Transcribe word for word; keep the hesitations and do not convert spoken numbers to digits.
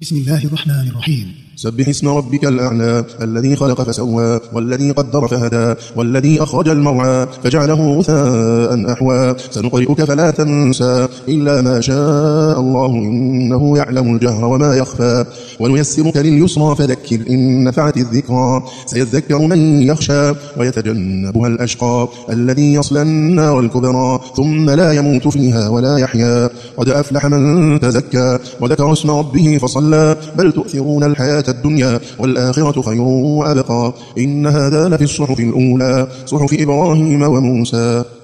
بسم الله الرحمن الرحيم. سبح اسم ربك الأعلى الذي خلق فسوى والذي قدر فهدى والذي أخرج المرعى فجعله غثاء أحوى سنقرئك فلا تنسى إلا ما شاء الله إنه يعلم الجهر وما يخفى ونيسرك لليسرى فذكر إن نفعت الذكرى سيذكر من يخشى ويتجنبها الأشقى الذي يصلى النار الكبرى ثم لا يموت فيها ولا يحيا قد أفلح من تزكى وذكر اسم ربه فصلى بل تؤثرون الحياة الدنيا والآخرة خير وأبقى إن هذا لفي الصحف الأولى صحف إبراهيم وموسى.